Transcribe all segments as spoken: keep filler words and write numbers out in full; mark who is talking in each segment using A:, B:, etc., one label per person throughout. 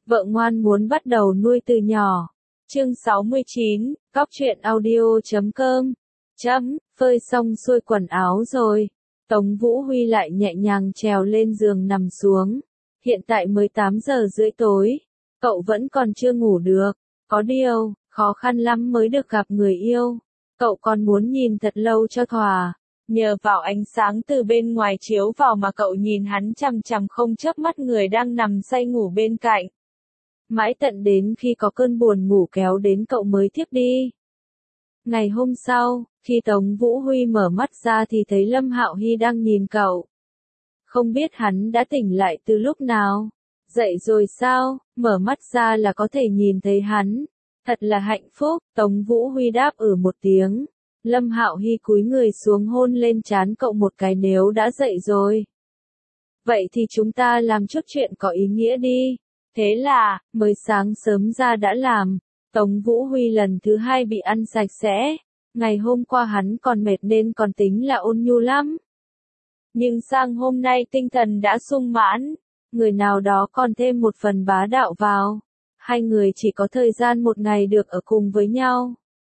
A: Vợ ngoan muốn bắt đầu nuôi từ nhỏ. Chương sáu mươi chín, cóc truyện audio chấm com. Chấm, phơi xong xuôi quần áo rồi. Tống Vũ Huy lại nhẹ nhàng trèo lên giường nằm xuống. Hiện tại mới tám giờ rưỡi tối. Cậu vẫn còn chưa ngủ được. Có điều, khó khăn lắm mới được gặp người yêu. Cậu còn muốn nhìn thật lâu cho thỏa. Nhờ vào ánh sáng từ bên ngoài chiếu vào mà cậu nhìn hắn chằm chằm không chớp mắt người đang nằm say ngủ bên cạnh. Mãi tận đến khi có cơn buồn ngủ kéo đến cậu mới thiếp đi. Ngày hôm sau, khi Tống Vũ Huy mở mắt ra thì thấy Lâm Hạo Hy đang nhìn cậu. Không biết hắn đã tỉnh lại từ lúc nào. Dậy rồi sao, mở mắt ra là có thể nhìn thấy hắn. Thật là hạnh phúc, Tống Vũ Huy đáp ừ một tiếng. Lâm Hạo Hy cúi người xuống hôn lên trán cậu một cái nếu đã dậy rồi. Vậy thì chúng ta làm chút chuyện có ý nghĩa đi. Thế là, mới sáng sớm ra đã làm. Tống Vũ Huy lần thứ hai bị ăn sạch sẽ. Ngày hôm qua hắn còn mệt nên còn tính là ôn nhu lắm. Nhưng sang hôm nay tinh thần đã sung mãn. Người nào đó còn thêm một phần bá đạo vào. Hai người chỉ có thời gian một ngày được ở cùng với nhau.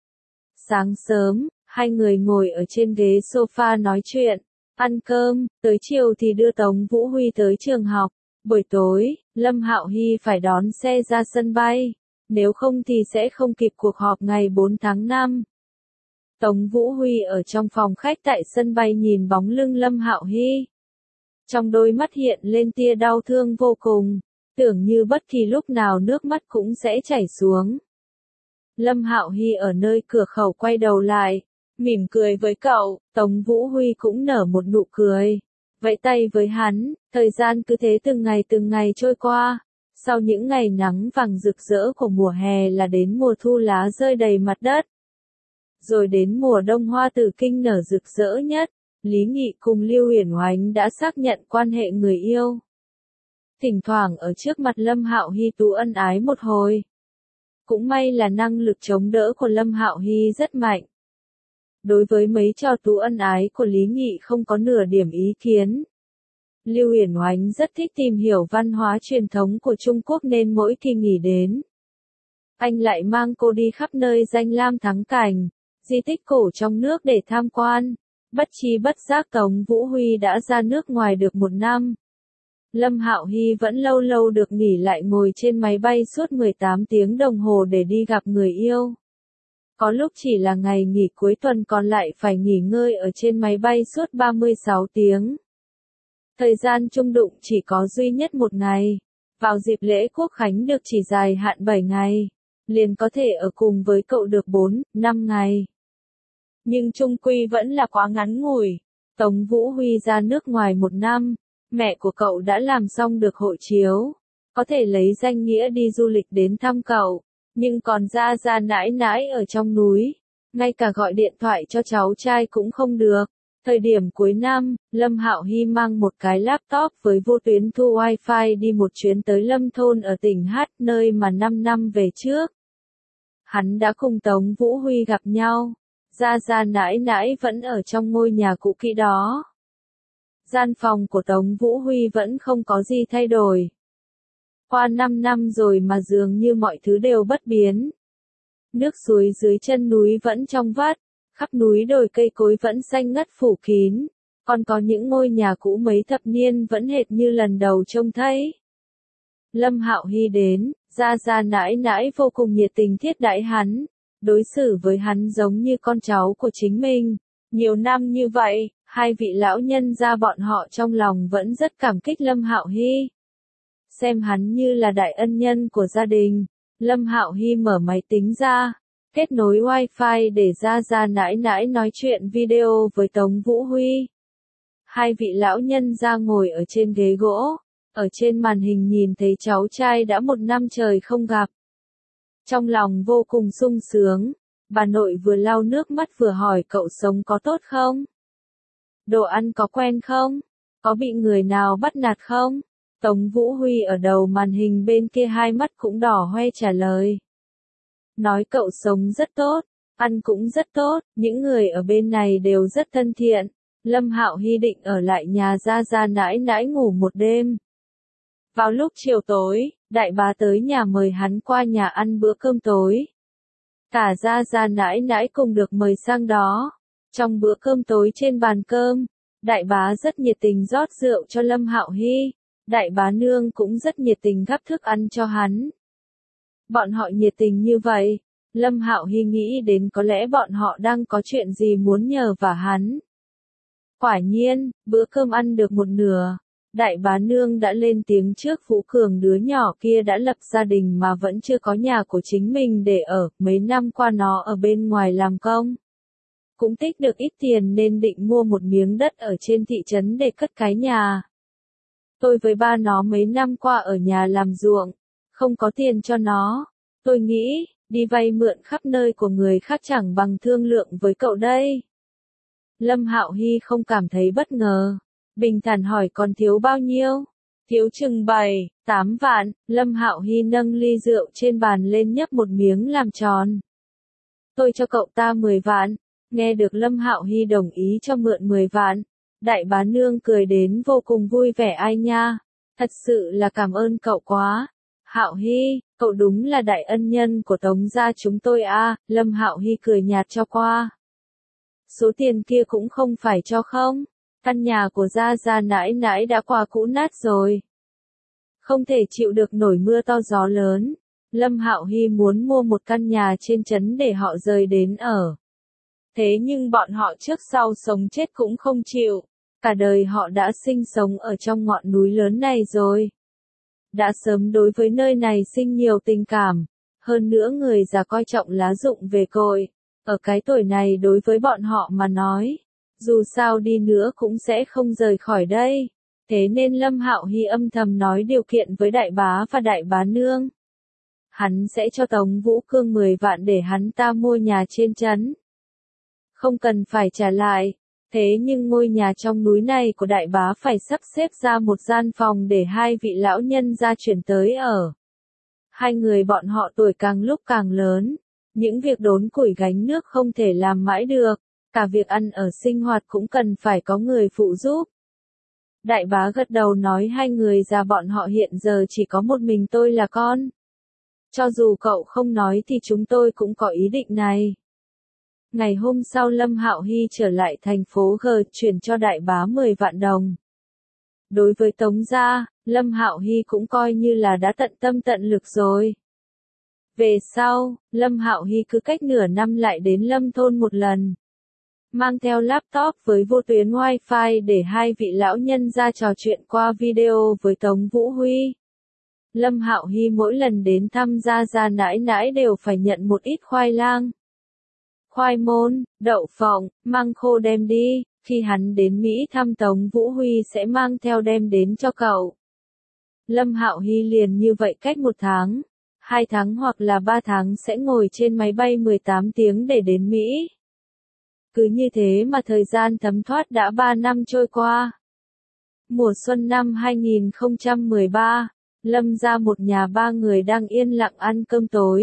A: Sáng sớm, hai người ngồi ở trên ghế sofa nói chuyện, ăn cơm, tới chiều thì đưa Tống Vũ Huy tới trường học. Buổi tối, Lâm Hạo Hy phải đón xe ra sân bay, nếu không thì sẽ không kịp cuộc họp ngày bốn tháng năm. Tống Vũ Huy ở trong phòng khách tại sân bay nhìn bóng lưng Lâm Hạo Hy. Trong đôi mắt hiện lên tia đau thương vô cùng, tưởng như bất kỳ lúc nào nước mắt cũng sẽ chảy xuống. Lâm Hạo Hy ở nơi cửa khẩu quay đầu lại, mỉm cười với cậu, Tống Vũ Huy cũng nở một nụ cười. Vẫy tay với hắn, thời gian cứ thế từng ngày từng ngày trôi qua. Sau những ngày nắng vàng rực rỡ của mùa hè là đến mùa thu lá rơi đầy mặt đất. Rồi đến mùa đông hoa tử kinh nở rực rỡ nhất, Lý Nghị cùng Lưu Uyển Oánh đã xác nhận quan hệ người yêu. Thỉnh thoảng ở trước mặt Lâm Hạo Hy tú ân ái một hồi. Cũng may là năng lực chống đỡ của Lâm Hạo Hy rất mạnh. Đối với mấy trò tú ân ái của Lý Nghị không có nửa điểm ý kiến. Lưu Uyển Oánh rất thích tìm hiểu văn hóa truyền thống của Trung Quốc nên mỗi kỳ nghỉ đến, anh lại mang cô đi khắp nơi danh lam thắng cảnh, di tích cổ trong nước để tham quan. Bất chi bất giác Tống Vũ Huy đã ra nước ngoài được một năm. Lâm Hạo Hy vẫn lâu lâu được nghỉ lại ngồi trên máy bay suốt mười tám tiếng đồng hồ để đi gặp người yêu. Có lúc chỉ là ngày nghỉ cuối tuần còn lại phải nghỉ ngơi ở trên máy bay suốt ba mươi sáu tiếng. Thời gian chung đụng chỉ có duy nhất một ngày. Vào dịp lễ Quốc Khánh được chỉ dài hạn bảy ngày. Liền có thể ở cùng với cậu được bốn, năm ngày. Nhưng chung quy vẫn là quá ngắn ngủi. Tống Vũ Huy ra nước ngoài một năm. Mẹ của cậu đã làm xong được hộ chiếu. Có thể lấy danh nghĩa đi du lịch đến thăm cậu. Nhưng còn ra ra nãi nãi ở trong núi. Ngay cả gọi điện thoại cho cháu trai cũng không được. Thời điểm cuối năm, Lâm Hạo Hy mang một cái laptop với vô tuyến thu wifi đi một chuyến tới Lâm Thôn ở tỉnh Hát, nơi mà năm năm về trước. Hắn đã cùng Tống Vũ Huy gặp nhau. Ra ra nãi nãi vẫn ở trong ngôi nhà cũ kỹ đó. Gian phòng của Tống Vũ Huy vẫn không có gì thay đổi. Qua năm năm rồi mà dường như mọi thứ đều bất biến. Nước suối dưới chân núi vẫn trong vắt, khắp núi đồi cây cối vẫn xanh ngắt phủ kín, còn có những ngôi nhà cũ mấy thập niên vẫn hệt như lần đầu trông thấy. Lâm Hạo Hy đến, ra ra nãi nãi vô cùng nhiệt tình thiết đãi hắn, đối xử với hắn giống như con cháu của chính mình. Nhiều năm như vậy, hai vị lão nhân gia bọn họ trong lòng vẫn rất cảm kích Lâm Hạo Hy. Xem hắn như là đại ân nhân của gia đình. Lâm Hạo Hy mở máy tính ra, kết nối wifi để ra ra nãi nãi nói chuyện video với Tống Vũ Huy. Hai vị lão nhân gia ngồi ở trên ghế gỗ, ở trên màn hình nhìn thấy cháu trai đã một năm trời không gặp. Trong lòng vô cùng sung sướng, bà nội vừa lau nước mắt vừa hỏi cậu sống có tốt không? Đồ ăn có quen không? Có bị người nào bắt nạt không? Tống Vũ Huy ở đầu màn hình bên kia hai mắt cũng đỏ hoe trả lời. Nói cậu sống rất tốt, ăn cũng rất tốt, những người ở bên này đều rất thân thiện. Lâm Hạo Hy định ở lại nhà ra ra nãi nãi ngủ một đêm. Vào lúc chiều tối, đại bá tới nhà mời hắn qua nhà ăn bữa cơm tối. Cả gia gia nãi nãi cùng được mời sang đó. Trong bữa cơm tối trên bàn cơm, đại bá rất nhiệt tình rót rượu cho Lâm Hạo Hy. Đại bá nương cũng rất nhiệt tình gắp thức ăn cho hắn. Bọn họ nhiệt tình như vậy, Lâm Hạo Hy nghĩ đến có lẽ bọn họ đang có chuyện gì muốn nhờ vả hắn. Quả nhiên, bữa cơm ăn được một nửa, đại bá nương đã lên tiếng trước Vũ Cường đứa nhỏ kia đã lập gia đình mà vẫn chưa có nhà của chính mình để ở, mấy năm qua nó ở bên ngoài làm công. Cũng tích được ít tiền nên định mua một miếng đất ở trên thị trấn để cất cái nhà. Tôi với ba nó mấy năm qua ở nhà làm ruộng, không có tiền cho nó. Tôi nghĩ, đi vay mượn khắp nơi của người khác chẳng bằng thương lượng với cậu đây. Lâm Hạo Hy không cảm thấy bất ngờ. Bình thản hỏi còn thiếu bao nhiêu? Thiếu chừng bảy, tám vạn. Lâm Hạo Hy nâng ly rượu trên bàn lên nhấp một miếng làm tròn. Tôi cho cậu ta mười vạn. Nghe được Lâm Hạo Hy đồng ý cho mượn mười vạn. Đại bá nương cười đến vô cùng vui vẻ ai nha. Thật sự là cảm ơn cậu quá. Hạo Hy, cậu đúng là đại ân nhân của Tống gia chúng tôi a. Lâm Hạo Hy cười nhạt cho qua. Số tiền kia cũng không phải cho không. Căn nhà của gia gia nãi nãi đã qua cũ nát rồi. Không thể chịu được nổi mưa to gió lớn. Lâm Hạo Hy muốn mua một căn nhà trên trấn để họ rời đến ở. Thế nhưng bọn họ trước sau sống chết cũng không chịu. Cả đời họ đã sinh sống ở trong ngọn núi lớn này rồi. Đã sớm đối với nơi này sinh nhiều tình cảm. Hơn nữa người già coi trọng lá rụng về cội. Ở cái tuổi này đối với bọn họ mà nói. Dù sao đi nữa cũng sẽ không rời khỏi đây. Thế nên Lâm Hạo Hy âm thầm nói điều kiện với đại bá và đại bá nương. Hắn sẽ cho Tống Vũ Cương mười vạn để hắn ta mua nhà trên trấn. Không cần phải trả lại. Thế nhưng ngôi nhà trong núi này của đại bá phải sắp xếp ra một gian phòng để hai vị lão nhân gia chuyển tới ở. Hai người bọn họ tuổi càng lúc càng lớn. Những việc đốn củi gánh nước không thể làm mãi được. Cả việc ăn ở sinh hoạt cũng cần phải có người phụ giúp. Đại bá gật đầu nói hai người già bọn họ hiện giờ chỉ có một mình tôi là con. Cho dù cậu không nói thì chúng tôi cũng có ý định này. Ngày hôm sau Lâm Hạo Hy trở lại thành phố G chuyển cho đại bá mười vạn đồng. Đối với Tống gia, Lâm Hạo Hy cũng coi như là đã tận tâm tận lực rồi. Về sau, Lâm Hạo Hy cứ cách nửa năm lại đến Lâm thôn một lần. Mang theo laptop với vô tuyến wifi để hai vị lão nhân ra trò chuyện qua video với Tống Vũ Huy. Lâm Hạo Hy mỗi lần đến thăm gia gia nãi nãi đều phải nhận một ít khoai lang. Khoai môn, đậu phộng, măng khô đem đi, khi hắn đến Mỹ thăm Tống Vũ Huy sẽ mang theo đem đến cho cậu. Lâm Hạo Hy liền như vậy cách một tháng, hai tháng hoặc là ba tháng sẽ ngồi trên máy bay mười tám tiếng để đến Mỹ. Cứ như thế mà thời gian thấm thoát đã ba năm trôi qua. Mùa xuân năm hai nghìn không trăm mười ba, Lâm ra một nhà ba người đang yên lặng ăn cơm tối.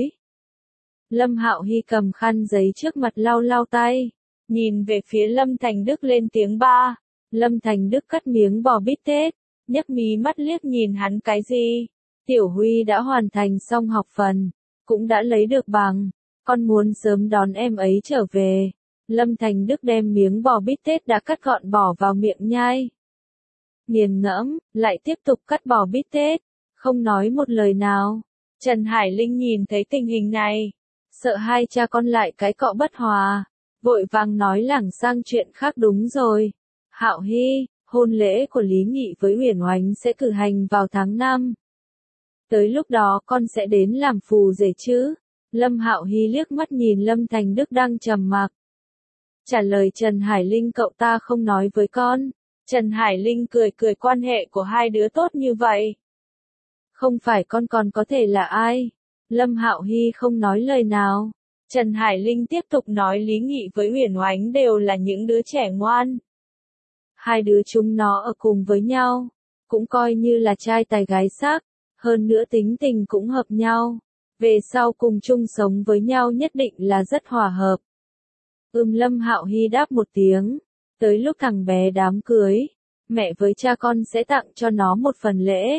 A: Lâm Hạo Hy cầm khăn giấy trước mặt lau lau tay, nhìn về phía Lâm Thành Đức lên tiếng ba. Lâm Thành Đức cắt miếng bò bít tết, nhấc mí mắt liếc nhìn hắn cái gì. Tiểu Huy đã hoàn thành xong học phần, cũng đã lấy được bằng, con muốn sớm đón em ấy trở về. Lâm Thành Đức đem miếng bò bít tết đã cắt gọn bỏ vào miệng nhai. Nghiền ngẫm, lại tiếp tục cắt bò bít tết, không nói một lời nào. Trần Hải Linh nhìn thấy tình hình này, sợ hai cha con lại cái cọ bất hòa, vội vàng nói lảng sang chuyện khác đúng rồi. Hạo Hy, hôn lễ của Lý Nghị với Uyển Oánh sẽ cử hành vào tháng năm. Tới lúc đó con sẽ đến làm phù rể chứ? Lâm Hạo Hy liếc mắt nhìn Lâm Thành Đức đang trầm mặc. Trả lời Trần Hải Linh cậu ta không nói với con. Trần Hải Linh cười cười quan hệ của hai đứa tốt như vậy. Không phải con còn có thể là ai? Lâm Hạo Hy không nói lời nào. Trần Hải Linh tiếp tục nói Lý Nghị với Uyển Oánh đều là những đứa trẻ ngoan. Hai đứa chúng nó ở cùng với nhau, cũng coi như là trai tài gái sắc, hơn nữa tính tình cũng hợp nhau. Về sau cùng chung sống với nhau nhất định là rất hòa hợp. Ừm Lâm Hạo Hy đáp một tiếng. Tới lúc thằng bé đám cưới, mẹ với cha con sẽ tặng cho nó một phần lễ.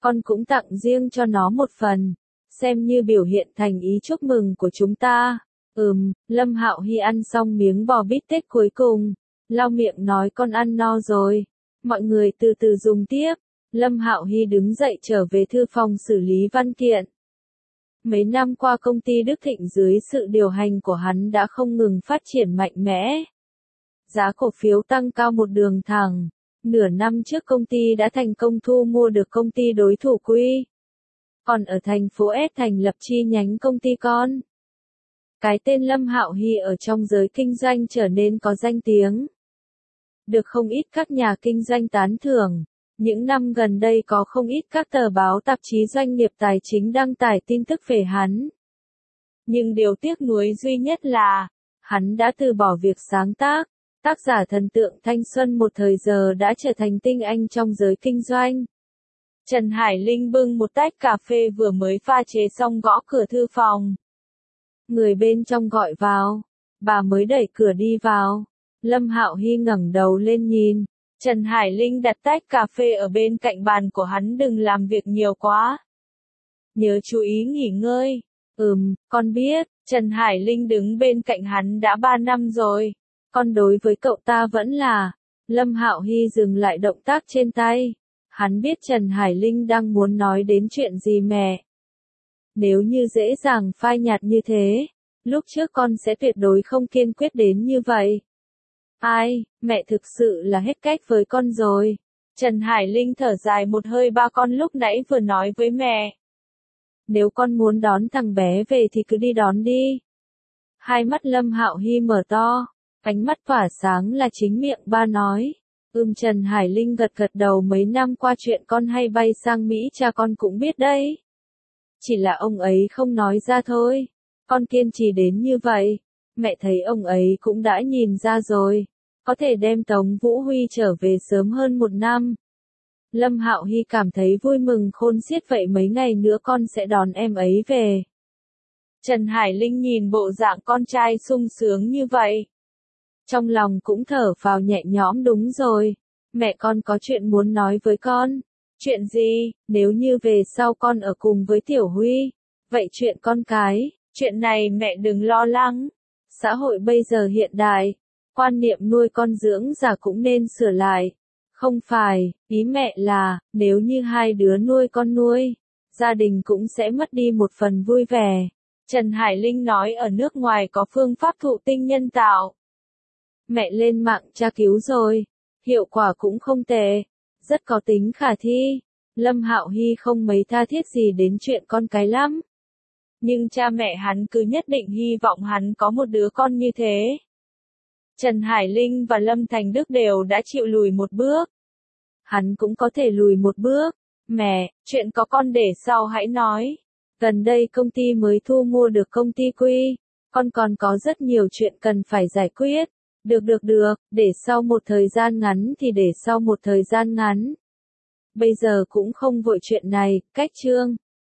A: Con cũng tặng riêng cho nó một phần, xem như biểu hiện thành ý chúc mừng của chúng ta. Ừm, Lâm Hạo Hy ăn xong miếng bò bít tết cuối cùng, lau miệng nói con ăn no rồi. Mọi người từ từ dùng tiếp. Lâm Hạo Hy đứng dậy trở về thư phòng xử lý văn kiện. Mấy năm qua công ty Đức Thịnh dưới sự điều hành của hắn đã không ngừng phát triển mạnh mẽ. Giá cổ phiếu tăng cao một đường thẳng. Nửa năm trước công ty đã thành công thu mua được công ty đối thủ Quy. Còn ở thành phố S thành lập chi nhánh công ty con. Cái tên Lâm Hạo Hy ở trong giới kinh doanh trở nên có danh tiếng. Được không ít các nhà kinh doanh tán thưởng. Những năm gần đây có không ít các tờ báo tạp chí doanh nghiệp tài chính đăng tải tin tức về hắn. Nhưng điều tiếc nuối duy nhất là, hắn đã từ bỏ việc sáng tác. Tác giả thần tượng thanh xuân một thời giờ đã trở thành tinh anh trong giới kinh doanh. Trần Hải Linh bưng một tách cà phê vừa mới pha chế xong gõ cửa thư phòng. Người bên trong gọi vào, bà mới đẩy cửa đi vào. Lâm Hạo Hy ngẩng đầu lên nhìn. Trần Hải Linh đặt tách cà phê ở bên cạnh bàn của hắn, đừng làm việc nhiều quá. Nhớ chú ý nghỉ ngơi. Ừm, con biết, Trần Hải Linh đứng bên cạnh hắn đã ba năm rồi. Con đối với cậu ta vẫn là. Lâm Hạo Hy dừng lại động tác trên tay. Hắn biết Trần Hải Linh đang muốn nói đến chuyện gì mẹ. Nếu như dễ dàng phai nhạt như thế, lúc trước con sẽ tuyệt đối không kiên quyết đến như vậy. Ai, mẹ thực sự là hết cách với con rồi. Trần Hải Linh thở dài một hơi, ba con lúc nãy vừa nói với mẹ. Nếu con muốn đón thằng bé về thì cứ đi đón đi. Hai mắt Lâm Hạo Hy mở to, ánh mắt tỏa sáng là chính miệng ba nói. Ừm, Trần Hải Linh gật gật đầu, mấy năm qua chuyện con hay bay sang Mỹ cha con cũng biết đấy. Chỉ là ông ấy không nói ra thôi. Con kiên trì đến như vậy, mẹ thấy ông ấy cũng đã nhìn ra rồi. Có thể đem Tống Vũ Huy trở về sớm hơn một năm. Lâm Hạo Hy cảm thấy vui mừng khôn xiết, vậy mấy ngày nữa con sẽ đón em ấy về. Trần Hải Linh nhìn bộ dạng con trai sung sướng như vậy. Trong lòng cũng thở phào nhẹ nhõm, đúng rồi. Mẹ con có chuyện muốn nói với con. Chuyện gì? Nếu như về sau con ở cùng với Tiểu Huy. Vậy chuyện con cái, chuyện này mẹ đừng lo lắng. Xã hội bây giờ hiện đại. Quan niệm nuôi con dưỡng già cũng nên sửa lại. Không phải, ý mẹ là, nếu như hai đứa nuôi con nuôi, gia đình cũng sẽ mất đi một phần vui vẻ. Trần Hải Linh nói ở nước ngoài có phương pháp thụ tinh nhân tạo. Mẹ lên mạng tra cứu rồi, hiệu quả cũng không tệ, rất có tính khả thi. Lâm Hạo Hy không mấy tha thiết gì đến chuyện con cái lắm. Nhưng cha mẹ hắn cứ nhất định hy vọng hắn có một đứa con như thế. Trần Hải Linh và Lâm Thành Đức đều đã chịu lùi một bước. Hắn cũng có thể lùi một bước. Mẹ, chuyện có con để sau hãy nói. Gần đây công ty mới thu mua được công ty Quy. Con còn có rất nhiều chuyện cần phải giải quyết. Được được được, để sau một thời gian ngắn thì để sau một thời gian ngắn. Bây giờ cũng không vội chuyện này, cách chương.